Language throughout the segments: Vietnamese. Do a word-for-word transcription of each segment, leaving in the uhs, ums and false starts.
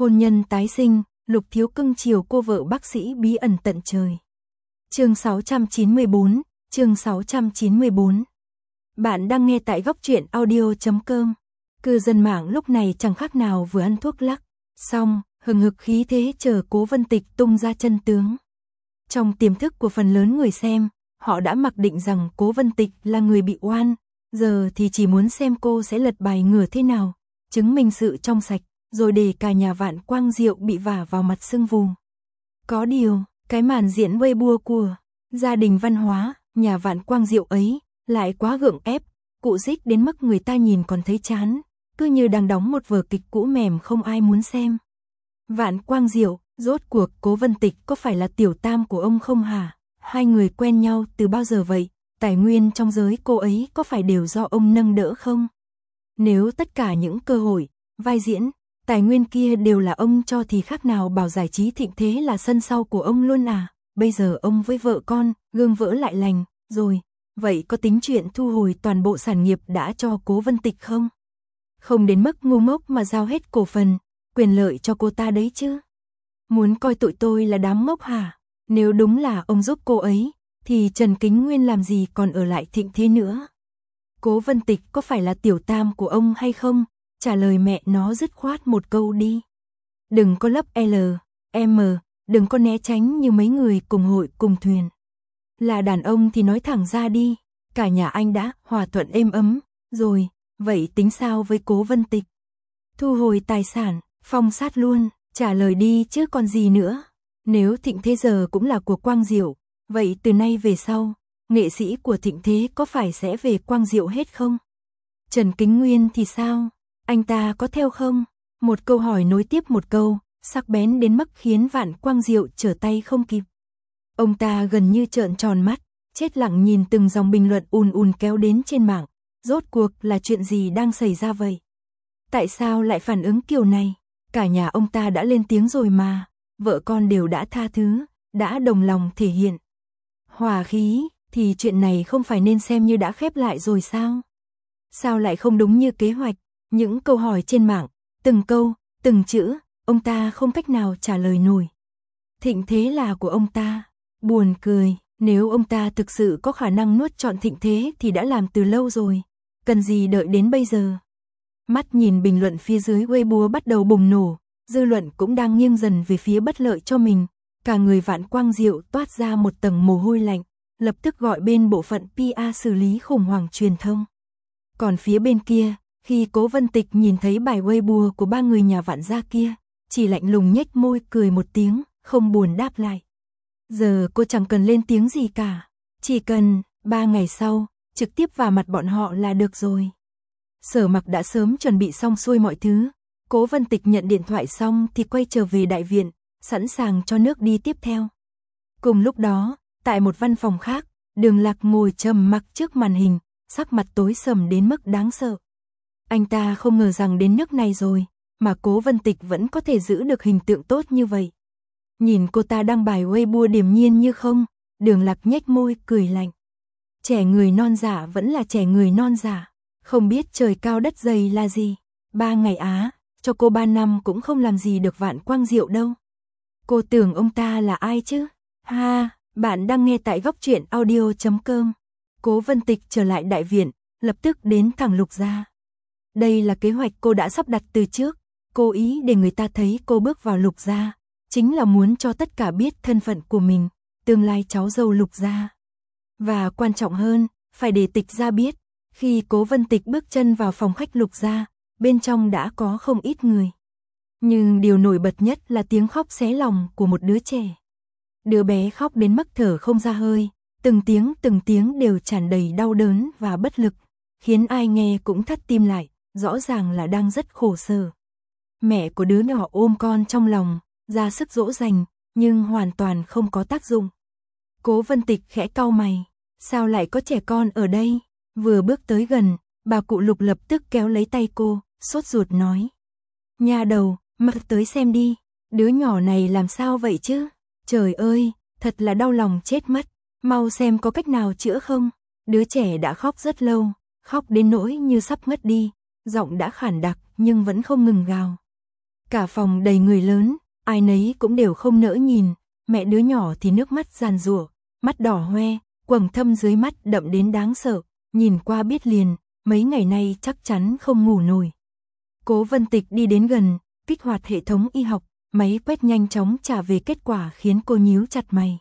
Hôn nhân tái sinh, Lục Thiếu cưng chiều cô vợ bác sĩ bí ẩn tận trời. Chương sáu trăm chín mươi bốn, chương sáu trăm chín mươi bốn. Bạn đang nghe tại góc truyện audio chấm com. Cư dân mạng lúc này chẳng khác nào vừa ăn thuốc lắc, xong, hừng hực khí thế chờ Cố Vân Tịch tung ra chân tướng. Trong tiềm thức của phần lớn người xem, họ đã mặc định rằng Cố Vân Tịch là người bị oan, giờ thì chỉ muốn xem cô sẽ lật bài ngửa thế nào, chứng minh sự trong sạch, rồi để cả nhà Vạn Quang Diệu bị vả vào mặt sưng vù. Có điều, cái màn diễn Weibo của gia đình văn hóa, nhà Vạn Quang Diệu ấy, lại quá gượng ép, cụ dích đến mức người ta nhìn còn thấy chán, cứ như đang đóng một vở kịch cũ mềm không ai muốn xem. Vạn Quang Diệu, rốt cuộc Cố Vân Tịch có phải là tiểu tam của ông không hả? Hai người quen nhau từ bao giờ vậy? Tài nguyên trong giới cô ấy có phải đều do ông nâng đỡ không? Nếu tất cả những cơ hội, vai diễn, tài nguyên kia đều là ông cho thì khác nào bảo giải trí thịnh thế là sân sau của ông luôn à? Bây giờ ông với vợ con, gương vỡ lại lành, rồi, vậy có tính chuyện thu hồi toàn bộ sản nghiệp đã cho Cố Vân Tịch không? Không đến mức ngu ngốc mà giao hết cổ phần, quyền lợi cho cô ta đấy chứ. Muốn coi tụi tôi là đám ngốc hả? Nếu đúng là ông giúp cô ấy, thì Trần Kính Nguyên làm gì còn ở lại thịnh thế nữa? Cố Vân Tịch có phải là tiểu tam của ông hay không? Trả lời mẹ nó dứt khoát một câu đi. Đừng có lấp L, M, đừng có né tránh như mấy người cùng hội cùng thuyền. Là đàn ông thì nói thẳng ra đi, cả nhà anh đã hòa thuận êm ấm, rồi, vậy tính sao với Cố Vân Tịch? Thu hồi tài sản, phong sát luôn, trả lời đi chứ còn gì nữa. Nếu thịnh thế giờ cũng là của Quang Diệu, vậy từ nay về sau, nghệ sĩ của thịnh thế có phải sẽ về Quang Diệu hết không? Trần Kính Nguyên thì sao? Anh ta có theo không? Một câu hỏi nối tiếp một câu, sắc bén đến mức khiến Vạn Quang Diệu trở tay không kịp. Ông ta gần như trợn tròn mắt, chết lặng nhìn từng dòng bình luận ùn ùn kéo đến trên mạng. Rốt cuộc là chuyện gì đang xảy ra vậy? Tại sao lại phản ứng kiểu này? Cả nhà ông ta đã lên tiếng rồi mà, vợ con đều đã tha thứ, đã đồng lòng thể hiện hòa khí, thì chuyện này không phải nên xem như đã khép lại rồi sao? Sao lại không đúng như kế hoạch? Những câu hỏi trên mạng, từng câu, từng chữ, ông ta không cách nào trả lời nổi. Thịnh thế là của ông ta. Buồn cười, nếu ông ta thực sự có khả năng nuốt trọn thịnh thế thì đã làm từ lâu rồi. Cần gì đợi đến bây giờ? Mắt nhìn bình luận phía dưới Weibo bắt đầu bùng nổ, dư luận cũng đang nghiêng dần về phía bất lợi cho mình. Cả người Vạn Quang Diệu toát ra một tầng mồ hôi lạnh, lập tức gọi bên bộ phận pê e xử lý khủng hoảng truyền thông. Còn phía bên kia, khi Cố Vân Tịch nhìn thấy bài Weibo của ba người nhà Vạn gia kia, chỉ lạnh lùng nhếch môi cười một tiếng, không buồn đáp lại. Giờ cô chẳng cần lên tiếng gì cả, chỉ cần, ba ngày sau, trực tiếp vào mặt bọn họ là được rồi. Sở Mặc đã sớm chuẩn bị xong xuôi mọi thứ, Cố Vân Tịch nhận điện thoại xong thì quay trở về đại viện, sẵn sàng cho nước đi tiếp theo. Cùng lúc đó, tại một văn phòng khác, Đường Lạc ngồi trầm mặc trước màn hình, sắc mặt tối sầm đến mức đáng sợ. Anh ta không ngờ rằng đến nước này rồi, mà Cố Vân Tịch vẫn có thể giữ được hình tượng tốt như vậy. Nhìn cô ta đăng bài Weibo điềm nhiên như không, Đường Lạc nhếch môi cười lạnh. Trẻ người non giả vẫn là trẻ người non giả, không biết trời cao đất dày là gì. Ba ngày á, cho cô ba năm cũng không làm gì được Vạn Quang Diệu đâu. Cô tưởng ông ta là ai chứ? Ha, bạn đang nghe tại góc truyện audio chấm com. Cố Vân Tịch trở lại đại viện, lập tức đến thẳng Lục gia. Đây là kế hoạch cô đã sắp đặt từ trước, cố ý để người ta thấy cô bước vào Lục gia, chính là muốn cho tất cả biết thân phận của mình, tương lai cháu dâu Lục gia. Và quan trọng hơn, phải để Tịch gia biết, khi Cố Vân Tịch bước chân vào phòng khách Lục gia, bên trong đã có không ít người. Nhưng điều nổi bật nhất là tiếng khóc xé lòng của một đứa trẻ. Đứa bé khóc đến mức thở không ra hơi, từng tiếng từng tiếng đều tràn đầy đau đớn và bất lực, khiến ai nghe cũng thắt tim lại, rõ ràng là đang rất khổ sở. Mẹ của đứa nhỏ ôm con trong lòng, ra sức dỗ dành, nhưng hoàn toàn không có tác dụng. Cố Vân Tịch khẽ cau mày, sao lại có trẻ con ở đây? Vừa bước tới gần, bà cụ Lục lập tức kéo lấy tay cô, sốt ruột nói. Nha đầu, mặc tới xem đi, đứa nhỏ này làm sao vậy chứ? Trời ơi, thật là đau lòng chết mất, mau xem có cách nào chữa không? Đứa trẻ đã khóc rất lâu, khóc đến nỗi như sắp ngất đi, giọng đã khản đặc nhưng vẫn không ngừng gào. Cả phòng đầy người lớn, ai nấy cũng đều không nỡ nhìn, mẹ đứa nhỏ thì nước mắt giàn giụa, mắt đỏ hoe, quầng thâm dưới mắt đậm đến đáng sợ, nhìn qua biết liền, mấy ngày nay chắc chắn không ngủ nổi. Cố Vân Tịch đi đến gần, kích hoạt hệ thống y học, máy quét nhanh chóng trả về kết quả khiến cô nhíu chặt mày.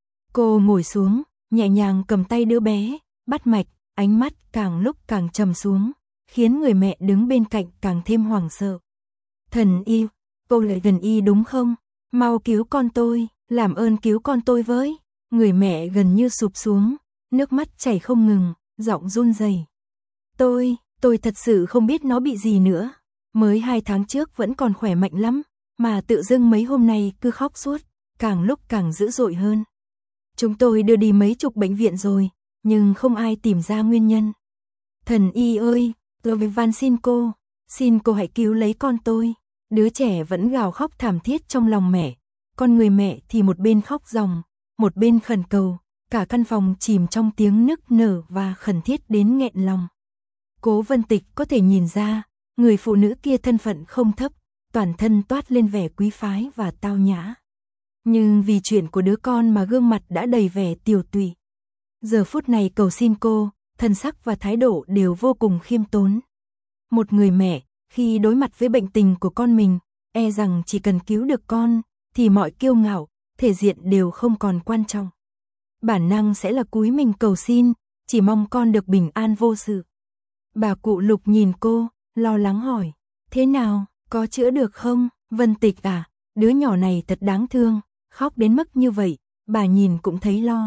Cô ngồi xuống, nhẹ nhàng cầm tay đứa bé, bắt mạch, ánh mắt càng lúc càng trầm xuống, khiến người mẹ đứng bên cạnh càng thêm hoảng sợ. Thần y, cô lại gần y đúng không? Mau cứu con tôi, làm ơn cứu con tôi với. Người mẹ gần như sụp xuống, nước mắt chảy không ngừng, giọng run rẩy. Tôi, tôi thật sự không biết nó bị gì nữa. Mới hai tháng trước vẫn còn khỏe mạnh lắm, mà tự dưng mấy hôm nay cứ khóc suốt, càng lúc càng dữ dội hơn. Chúng tôi đưa đi mấy chục bệnh viện rồi, nhưng không ai tìm ra nguyên nhân. Thần y ơi, tôi van xin cô, xin cô hãy cứu lấy con tôi. Đứa trẻ vẫn gào khóc thảm thiết trong lòng mẹ, con người mẹ thì một bên khóc ròng, một bên khẩn cầu, cả căn phòng chìm trong tiếng nức nở và khẩn thiết đến nghẹn lòng. Cố Vân Tịch có thể nhìn ra, người phụ nữ kia thân phận không thấp, toàn thân toát lên vẻ quý phái và tao nhã. Nhưng vì chuyện của đứa con mà gương mặt đã đầy vẻ tiều tụy. Giờ phút này cầu xin cô, thân sắc và thái độ đều vô cùng khiêm tốn. Một người mẹ, khi đối mặt với bệnh tình của con mình, e rằng chỉ cần cứu được con, thì mọi kiêu ngạo, thể diện đều không còn quan trọng. Bản năng sẽ là cúi mình cầu xin, chỉ mong con được bình an vô sự. Bà cụ Lục nhìn cô, lo lắng hỏi, thế nào, có chữa được không? Vân Tịch à, đứa nhỏ này thật đáng thương, khóc đến mức như vậy, bà nhìn cũng thấy lo.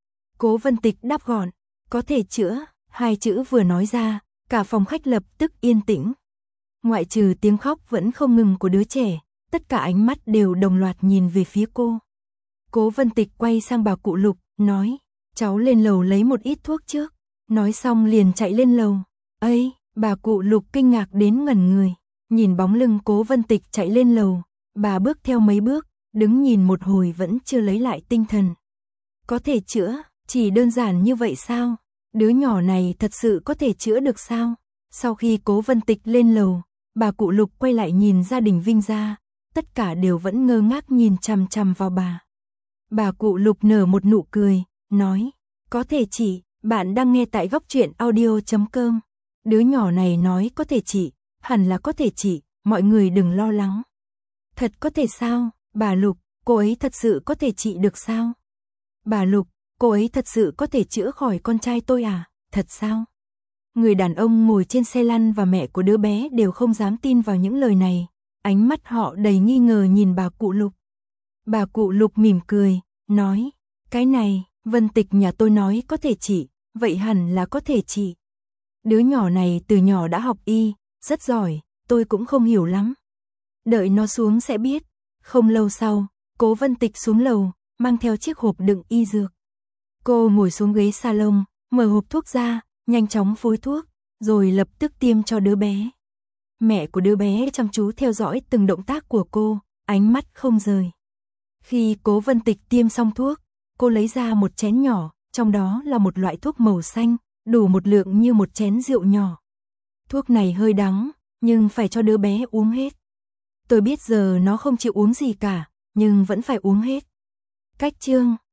Cố Vân Tịch đáp gọn, có thể chữa, hai chữ vừa nói ra, cả phòng khách lập tức yên tĩnh. Ngoại trừ tiếng khóc vẫn không ngừng của đứa trẻ, tất cả ánh mắt đều đồng loạt nhìn về phía cô. Cố Vân Tịch quay sang bà cụ Lục, nói, cháu lên lầu lấy một ít thuốc trước. Nói xong liền chạy lên lầu. Ây, bà cụ Lục kinh ngạc đến ngẩn người, nhìn bóng lưng Cố Vân Tịch chạy lên lầu, bà bước theo mấy bước, đứng nhìn một hồi vẫn chưa lấy lại tinh thần. Có thể chữa, chỉ đơn giản như vậy sao? Đứa nhỏ này thật sự có thể chữa được sao? Sau khi Cố Vân Tịch lên lầu, bà cụ Lục quay lại nhìn gia đình Vinh gia, tất cả đều vẫn ngơ ngác nhìn chằm chằm vào bà. Bà cụ Lục nở một nụ cười, nói, có thể chỉ, bạn đang nghe tại góc truyện audio chấm com. Đứa nhỏ này nói có thể chỉ, hẳn là có thể chỉ, mọi người đừng lo lắng. Thật có thể sao, bà Lục, cô ấy thật sự có thể trị được sao? Bà Lục, cô ấy thật sự có thể chữa khỏi con trai tôi à, thật sao? Người đàn ông ngồi trên xe lăn và mẹ của đứa bé đều không dám tin vào những lời này, ánh mắt họ đầy nghi ngờ nhìn bà cụ Lục. Bà cụ Lục mỉm cười, nói, cái này, Vân Tịch nhà tôi nói có thể trị, vậy hẳn là có thể trị. Đứa nhỏ này từ nhỏ đã học y, rất giỏi, tôi cũng không hiểu lắm. Đợi nó xuống sẽ biết. Không lâu sau, Cố Vân Tịch xuống lầu, mang theo chiếc hộp đựng y dược. Cô ngồi xuống ghế salon, mở hộp thuốc ra, nhanh chóng phối thuốc, rồi lập tức tiêm cho đứa bé. Mẹ của đứa bé chăm chú theo dõi từng động tác của cô, ánh mắt không rời. Khi Cố Vân Tịch tiêm xong thuốc, cô lấy ra một chén nhỏ, trong đó là một loại thuốc màu xanh, đủ một lượng như một chén rượu nhỏ. Thuốc này hơi đắng, nhưng phải cho đứa bé uống hết. Tôi biết giờ nó không chịu uống gì cả, nhưng vẫn phải uống hết. Cách chương